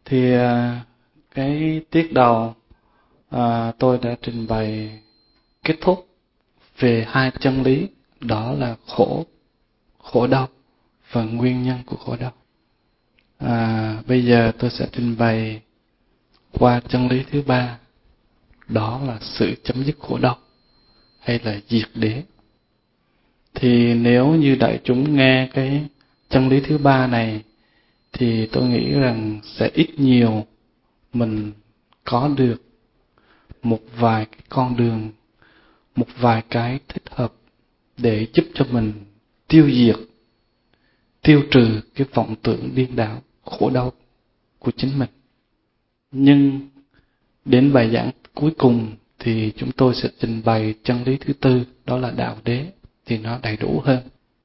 Thì cái tiết đầu tôi đã trình bày kết thúc về hai chân lý, đó là khổ đau và nguyên nhân của khổ đau. Bây giờ tôi sẽ trình bày qua chân lý thứ ba, đó là sự chấm dứt khổ đau hay là diệt đế. Thì nếu như đại chúng nghe cái chân lý thứ ba này thì tôi nghĩ rằng sẽ ít nhiều mình có được một vài cái con đường, một vài cái thích hợp để giúp cho mình tiêu diệt, tiêu trừ cái vọng tưởng điên đảo, khổ đau của chính mình. Nhưng đến bài giảng cuối cùng thì chúng tôi sẽ trình bày chân lý thứ tư, đó là đạo đế, thì nó đầy đủ hơn.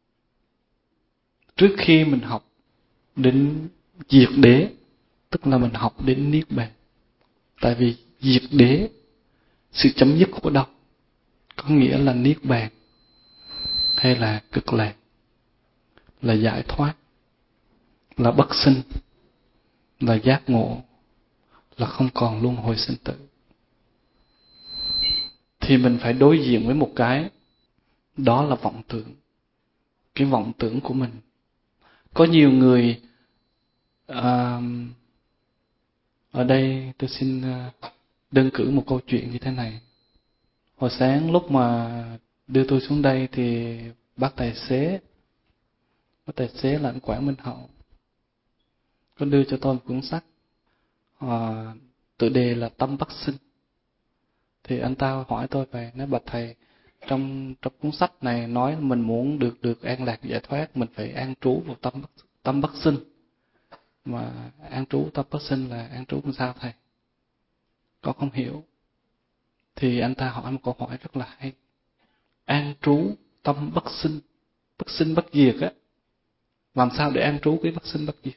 Trước khi mình học đến diệt đế, tức là mình học đến niết bàn. Tại vì diệt đế, sự chấm dứt khổ đau, có nghĩa là niết bàn, hay là cực lạc, là giải thoát, là bất sinh, là giác ngộ, là không còn luân hồi sinh tử. Thì mình phải đối diện với một cái, đó là vọng tưởng. Cái vọng tưởng của mình. Có nhiều người, ở đây tôi xin đơn cử một câu chuyện như thế này. Hồi sáng lúc mà đưa tôi xuống đây thì bác tài xế là anh Quảng Minh Hậu, có đưa cho tôi một cuốn sách, tựa đề là Tâm Bất Sinh. Thì anh ta hỏi tôi về, nói bạch thầy, trong cuốn sách này nói mình muốn được an lạc giải thoát, mình phải an trú vào tâm bất sinh. Mà an trú tâm bất sinh là an trú làm sao thầy? Con không hiểu. Thì anh ta hỏi một câu hỏi rất là hay. An trú tâm bất sinh bất diệt á. Làm sao để an trú cái bất sinh bất diệt?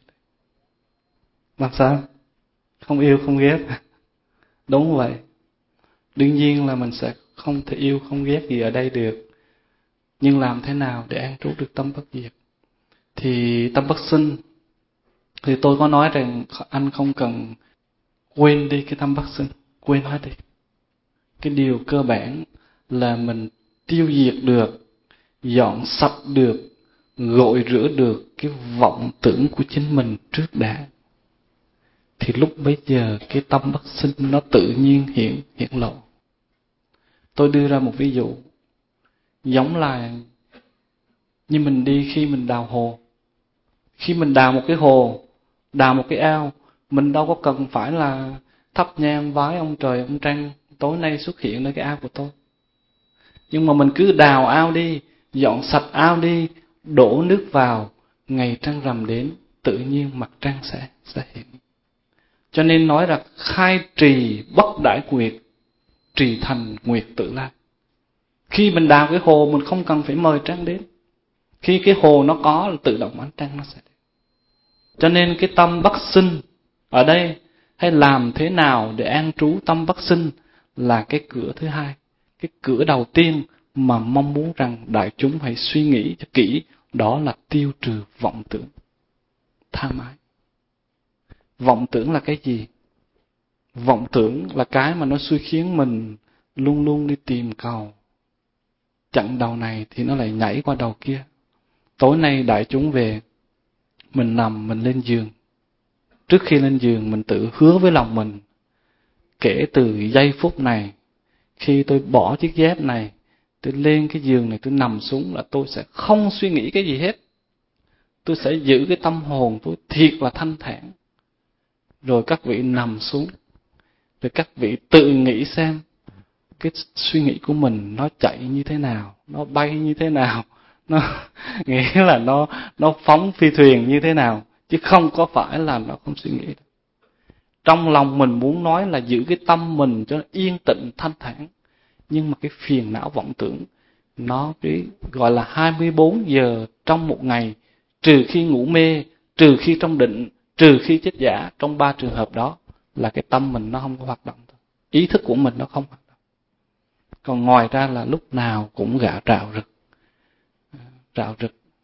Làm sao? Không yêu không ghét. Đúng vậy. Đương nhiên là mình sẽ không thể yêu không ghét gì ở đây được. Nhưng làm thế nào để an trú được tâm bất diệt? Thì tâm bất sinh, thì tôi có nói rằng anh không cần quên đi cái tâm bất sinh, quên hết đi. Cái điều cơ bản là mình tiêu diệt được, dọn sạch được, gội rửa được cái vọng tưởng của chính mình trước đã. Thì lúc bấy giờ cái tâm bất sinh nó tự nhiên hiện lộ. Tôi đưa ra một ví dụ, giống là như mình đi khi mình đào hồ. Khi mình đào một cái hồ, đào một cái ao, mình đâu có cần phải là thắp nhang vái ông trời ông trăng tối nay xuất hiện nơi cái ao của tôi. Nhưng mà mình cứ đào ao đi, dọn sạch ao đi, đổ nước vào, ngày trăng rằm đến, tự nhiên mặt trăng sẽ hiện. Cho nên nói rằng khai trì bất đãi nguyệt, trì thành nguyệt tự lai. Khi mình đào cái hồ mình không cần phải mời trăng đến. Khi cái hồ nó có là tự động ánh trăng nó sẽ đến. Cho nên cái tâm bất sinh ở đây, hay làm thế nào để an trú tâm bất sinh, là cái cửa thứ hai. Cái cửa đầu tiên mà mong muốn rằng đại chúng hãy suy nghĩ cho kỹ, đó là tiêu trừ vọng tưởng, tham ái. Vọng tưởng là cái gì? Vọng tưởng là cái mà nó suy khiến mình luôn luôn đi tìm cầu. Chặn đầu này thì nó lại nhảy qua đầu kia. Tối nay đại chúng về, mình nằm, mình lên giường. Trước khi lên giường mình tự hứa với lòng mình, kể từ giây phút này, khi tôi bỏ chiếc dép này, tôi lên cái giường này, tôi nằm xuống là tôi sẽ không suy nghĩ cái gì hết. Tôi sẽ giữ cái tâm hồn tôi thiệt là thanh thản. Rồi các vị nằm xuống, rồi các vị tự nghĩ xem cái suy nghĩ của mình nó chạy như thế nào, nó bay như thế nào, nó nghĩa là nó phóng phi thuyền như thế nào, chứ không có phải là nó không suy nghĩ. Trong lòng mình muốn nói là giữ cái tâm mình cho nó yên tĩnh thanh thản, nhưng mà cái phiền não vọng tưởng nó cái gọi là 24 giờ trong một ngày, trừ khi ngủ mê, trừ khi trong định, trừ khi chết giả, trong 3 trường hợp đó là cái tâm mình nó không có hoạt động, ý thức của mình nó không hoạt động. Còn ngoài ra là lúc nào cũng rạo rực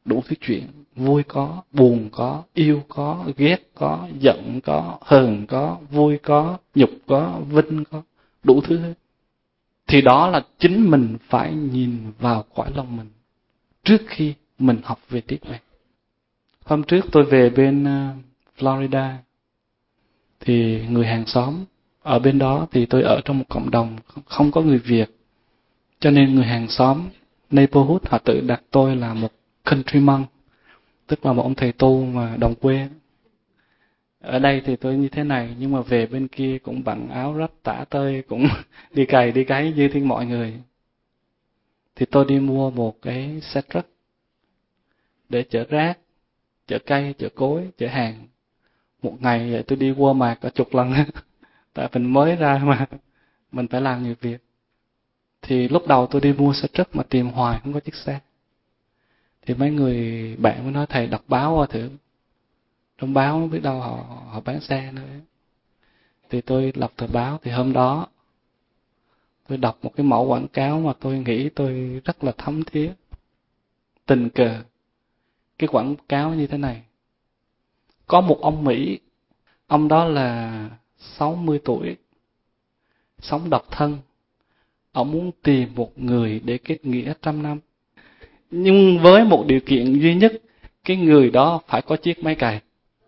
đủ thứ chuyện, vui có, buồn có, yêu có, ghét có, giận có, hờn có, vui có, nhục có, vinh có, đủ thứ hết. Thì đó là chính mình phải nhìn vào cõi lòng mình trước khi mình học về trí tuệ. Hôm trước tôi về bên Florida, thì người hàng xóm ở bên đó, thì tôi ở trong một cộng đồng không có người Việt, cho nên người hàng xóm neighborhood họ tự đặt tôi là một country monk, tức là một ông thầy tu mà đồng quê. Ở đây thì tôi như thế này, nhưng mà về bên kia cũng bận áo rách tả tơi, cũng đi cày đi cấy như thiên mọi người. Thì tôi đi mua một cái xe truck để chở rác, chở cây, chở cối, chở hàng. Một ngày vậy tôi đi qua mà cả chục lần. Tại mình mới ra mà mình phải làm nhiều việc. Thì lúc đầu tôi đi mua xe truck mà tìm hoài không có chiếc xe. Thì mấy người bạn mới nói thầy đọc báo qua thử. Trong báo biết đâu họ bán xe nữa. Thì tôi đọc tờ báo, thì hôm đó tôi đọc một cái mẫu quảng cáo mà tôi nghĩ tôi rất là thấm thía. Tình cờ. Cái quảng cáo như thế này. Có một ông Mỹ, ông đó là 60 tuổi, sống độc thân. Ông muốn tìm một người để kết nghĩa 100 năm. Nhưng với một điều kiện duy nhất, cái người đó phải có chiếc máy cày.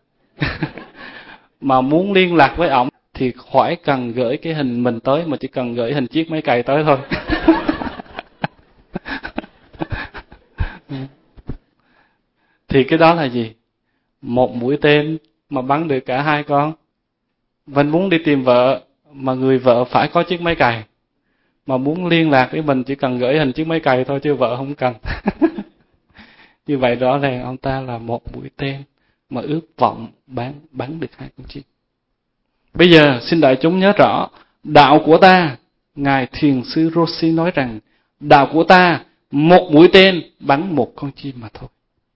Mà muốn liên lạc với ổng thì khỏi cần gửi cái hình mình tới, mà chỉ cần gửi hình chiếc máy cày tới thôi. Thì cái đó là gì? Một mũi tên mà bắn được cả hai con. Mình muốn đi tìm vợ, mà người vợ phải có chiếc máy cày. Mà muốn liên lạc với mình chỉ cần gửi hình chiếc máy cày thôi, chứ vợ không cần. Như vậy rõ ràng ông ta là một mũi tên mà ước vọng bắn được hai con chim. Bây giờ xin đại chúng nhớ rõ, đạo của ta, Ngài Thiền sư Roshi nói rằng, đạo của ta một mũi tên bắn một con chim mà thôi.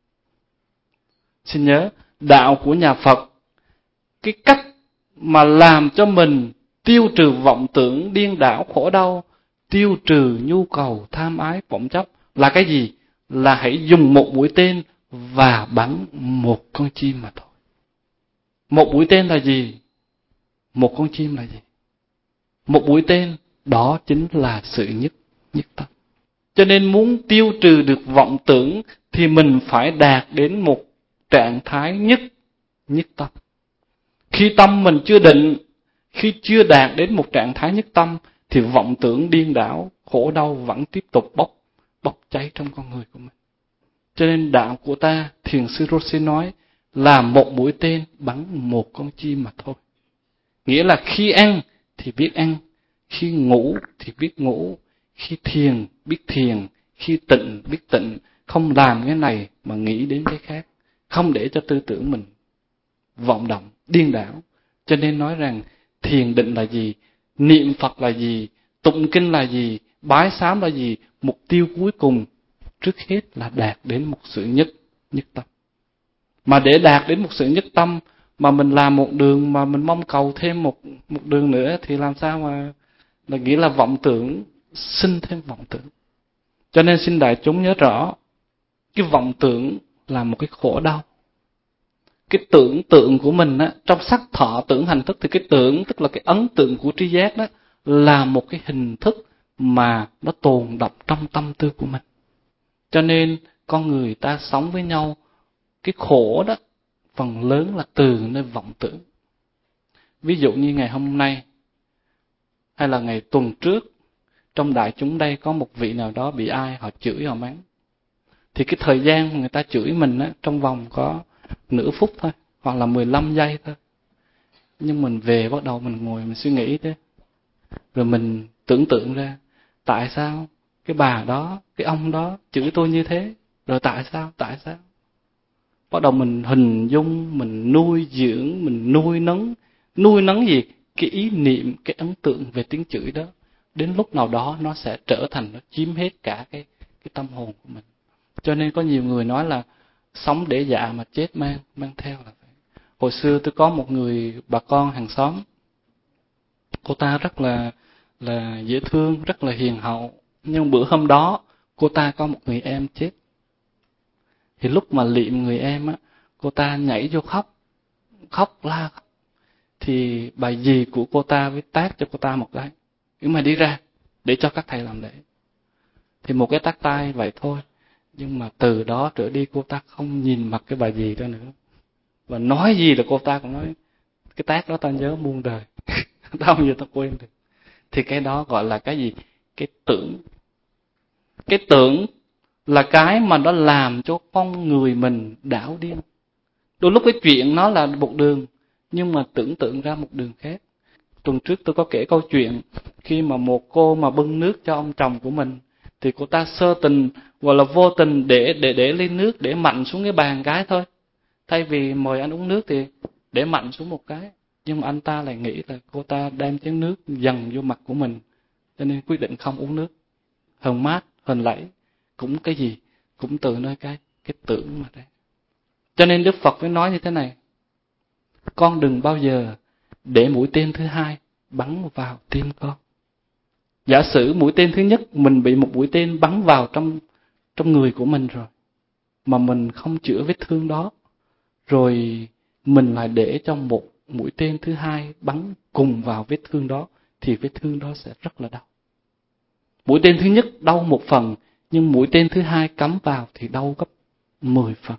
Xin nhớ, đạo của nhà Phật, cái cách mà làm cho mình tiêu trừ vọng tưởng điên đảo khổ đau, tiêu trừ nhu cầu tham ái vọng chấp là cái gì? Là hãy dùng một mũi tên và bắn một con chim mà thôi. Một mũi tên là gì? Một con chim là gì? Một mũi tên, đó chính là sự nhất tâm. Cho nên muốn tiêu trừ được vọng tưởng thì mình phải đạt đến một trạng thái nhất tâm. Khi tâm mình chưa định, khi chưa đạt đến một trạng thái nhất tâm, thì vọng tưởng điên đảo, khổ đau vẫn tiếp tục bốc cháy trong con người của mình. Cho nên đạo của ta, Thiền sư Roshi nói, là một mũi tên bắn một con chim mà thôi. Nghĩa là khi ăn thì biết ăn, khi ngủ thì biết ngủ, khi thiền biết thiền, khi tịnh biết tịnh, không làm cái này mà nghĩ đến cái khác, không để cho tư tưởng mình vọng động, điên đảo. Cho nên nói rằng thiền định là gì, niệm Phật là gì, tụng kinh là gì, bái sám là gì, mục tiêu cuối cùng trước hết là đạt đến một sự nhất tâm. Mà để đạt đến một sự nhất tâm mà mình làm một đường mà mình mong cầu thêm một đường nữa thì làm sao mà là nghĩa là vọng tưởng, sinh thêm vọng tưởng. Cho nên xin đại chúng nhớ rõ, cái vọng tưởng là một cái khổ đau. Cái tưởng tượng của mình á, trong sắc thọ tưởng hành thức, thì cái tưởng tức là cái ấn tượng của tri giác đó là một cái hình thức mà nó tồn đọng trong tâm tư của mình. Cho nên con người ta sống với nhau, cái khổ đó phần lớn là từ nơi vọng tưởng. Ví dụ như ngày hôm nay hay là ngày tuần trước, trong đại chúng đây có một vị nào đó bị ai họ chửi họ mắng, thì cái thời gian mà người ta chửi mình á, trong vòng có nửa phút thôi, hoặc là 15 giây thôi. Nhưng mình về bắt đầu mình ngồi mình suy nghĩ thế, rồi mình tưởng tượng ra tại sao cái bà đó, cái ông đó chửi tôi như thế, rồi tại sao bắt đầu mình hình dung, mình nuôi dưỡng, mình nuôi nấng gì? Cái ý niệm, cái ấn tượng về tiếng chửi đó. Đến lúc nào đó nó sẽ trở thành, nó chiếm hết cả cái tâm hồn của mình. Cho nên có nhiều người nói là sống để dạ mà chết mang theo là vậy. Hồi xưa tôi có một người bà con hàng xóm, cô ta rất là dễ thương, rất là hiền hậu. Nhưng bữa hôm đó cô ta có một người em chết. Thì lúc mà liệm người em á, cô ta nhảy vô khóc la khóc. Thì bà dì của cô ta mới tát cho cô ta một cái. Nhưng mà đi ra để cho các thầy làm lễ. Thì một cái tát tay vậy thôi. Nhưng mà từ đó trở đi cô ta không nhìn mặt cái bà dì đó nữa. Và nói gì là cô ta cũng nói cái tát đó tao nhớ muôn đời. Tao không giờ tao quên được. Thì cái đó gọi là cái gì? Cái tưởng. Cái tưởng là cái mà nó làm cho con người mình đảo điên. Đôi lúc cái chuyện nó là một đường, nhưng mà tưởng tượng ra một đường khác. Tuần trước tôi có kể câu chuyện khi mà một cô mà bưng nước cho ông chồng của mình, thì cô ta sơ tình, gọi là vô tình để ly nước để mặn xuống cái bàn cái thôi. Thay vì mời anh uống nước thì để mặn xuống một cái. Nhưng mà anh ta lại nghĩ là cô ta đem chén nước dần vô mặt của mình, cho nên quyết định không uống nước. Hờn mát, hờn lẫy, cũng cái gì? Cũng từ nơi cái tưởng mà ra. Cho nên Đức Phật mới nói như thế này: con đừng bao giờ để mũi tên thứ hai bắn vào tim con. Giả sử mũi tên thứ nhất mình bị một mũi tên bắn vào trong người của mình rồi, mà mình không chữa vết thương đó, rồi mình lại để cho một mũi tên thứ hai bắn cùng vào vết thương đó, thì vết thương đó sẽ rất là đau. Mũi tên thứ nhất đau một phần, nhưng mũi tên thứ hai cắm vào thì đau gấp 10 phần.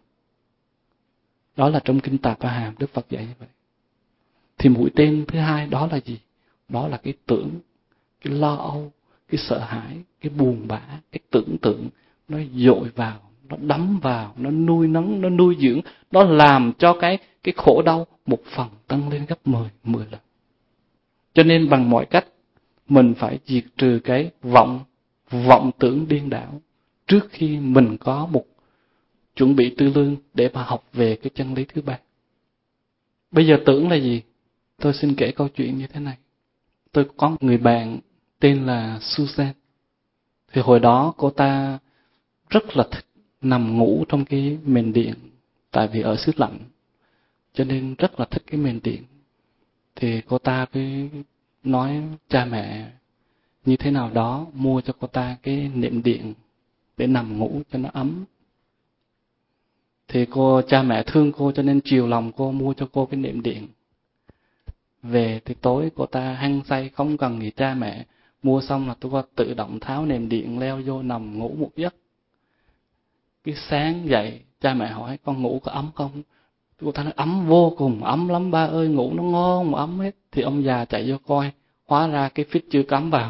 Đó là trong Kinh Tạp Và Hàm, Đức Phật dạy như vậy. Thì mũi tên thứ hai đó là gì? Đó là cái tưởng, cái lo âu, cái sợ hãi, cái buồn bã, cái tưởng tượng nó dội vào, nó đắm vào, nó nuôi nấng, nó nuôi dưỡng, nó làm cho cái khổ đau một phần tăng lên gấp 10 lần. Cho nên bằng mọi cách mình phải diệt trừ cái vọng tưởng điên đảo trước khi mình có một chuẩn bị tư lương để mà học về cái chân lý thứ ba. Bây giờ tưởng là gì? Tôi xin kể câu chuyện như thế này. Tôi có một người bạn tên là Susan. Thì hồi đó cô ta rất là thích nằm ngủ trong cái mền điện, tại vì ở xứ lạnh, cho nên rất là thích cái mền điện. Thì cô ta mới nói cha mẹ như thế nào đó mua cho cô ta cái nệm điện để nằm ngủ cho nó ấm. Thì cha mẹ thương cô cho nên chiều lòng cô, mua cho cô cái nệm điện. Về thì tối cô ta hăng say không cần nghĩ cha mẹ, mua xong là tôi tự động tháo nệm điện leo vô nằm ngủ một giấc. Cái sáng dậy cha mẹ hỏi con ngủ có ấm không? Cô ta nói ấm vô cùng, ấm lắm ba ơi, ngủ nó ngon mà ấm hết. Thì ông già chạy vô coi, hóa ra cái phích chưa cắm vào.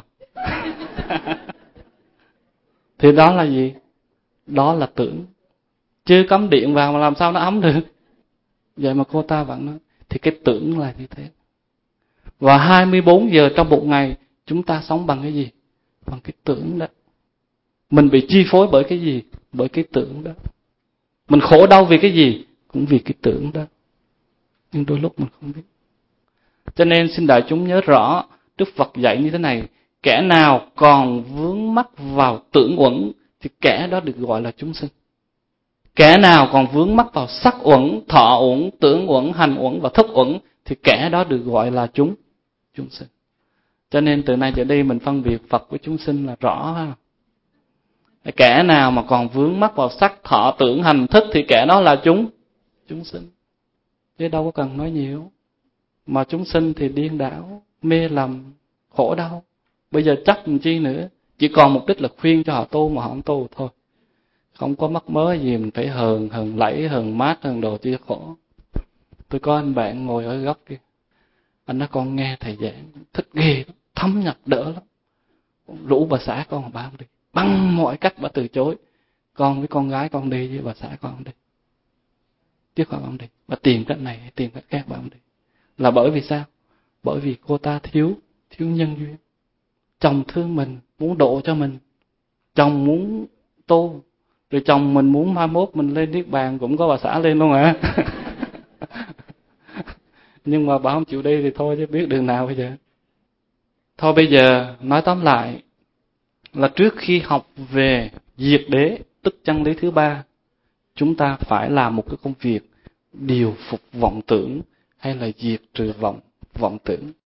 Thì đó là gì? Đó là tưởng. Chưa cắm điện vào mà làm sao nó ấm được? Vậy mà cô ta vẫn nói, thì cái tưởng là như thế. Và 24 giờ trong một ngày chúng ta sống bằng cái gì? Bằng cái tưởng đó. Mình bị chi phối bởi cái gì? Bởi cái tưởng đó. Mình khổ đau vì cái gì? Cũng vì cái tưởng đó. Nhưng đôi lúc mình không biết. Cho nên xin đại chúng nhớ rõ, Đức Phật dạy như thế này: kẻ nào còn vướng mắc vào tưởng uẩn thì kẻ đó được gọi là chúng sinh. Kẻ nào còn vướng mắc vào sắc uẩn, thọ uẩn, tưởng uẩn, hành uẩn và thức uẩn thì kẻ đó được gọi là chúng sinh. Cho nên từ nay trở đi mình phân biệt Phật với chúng sinh là rõ ha. Kẻ nào mà còn vướng mắc vào sắc, thọ, tưởng, hành, thức thì kẻ đó là chúng sinh. Chứ đâu có cần nói nhiều. Mà chúng sinh thì điên đảo, mê lầm, khổ đau. Bây giờ chắc làm chi nữa. Chỉ còn mục đích là khuyên cho họ tu mà họ không tu thôi. Không có mắc mớ gì mình phải hờn lẫy, hờn mát, hờn đồ chi khổ. Tôi có anh bạn ngồi ở góc kia. Anh nói con nghe thầy giảng, thích ghê lắm, thấm nhập đỡ lắm. Rủ bà xã con mà bà không đi. Bằng mọi cách bà từ chối. Con với con gái con đi với bà xã con không đi. Chứ con không đi. Bà tìm cách này, tìm cách khác bà không đi. Là bởi vì sao? Bởi vì cô ta thiếu nhân duyên. Chồng thương mình, muốn độ cho mình. Chồng muốn tu. Rồi chồng mình muốn mai mốt mình lên niết bàn cũng có bà xã lên luôn hả? Nhưng mà bà không chịu đi thì thôi chứ biết đường nào bây giờ. Thôi bây giờ nói tóm lại là trước khi học về diệt đế, tức chân lý thứ ba, chúng ta phải làm một cái công việc điều phục vọng tưởng hay là diệt trừ vọng tưởng.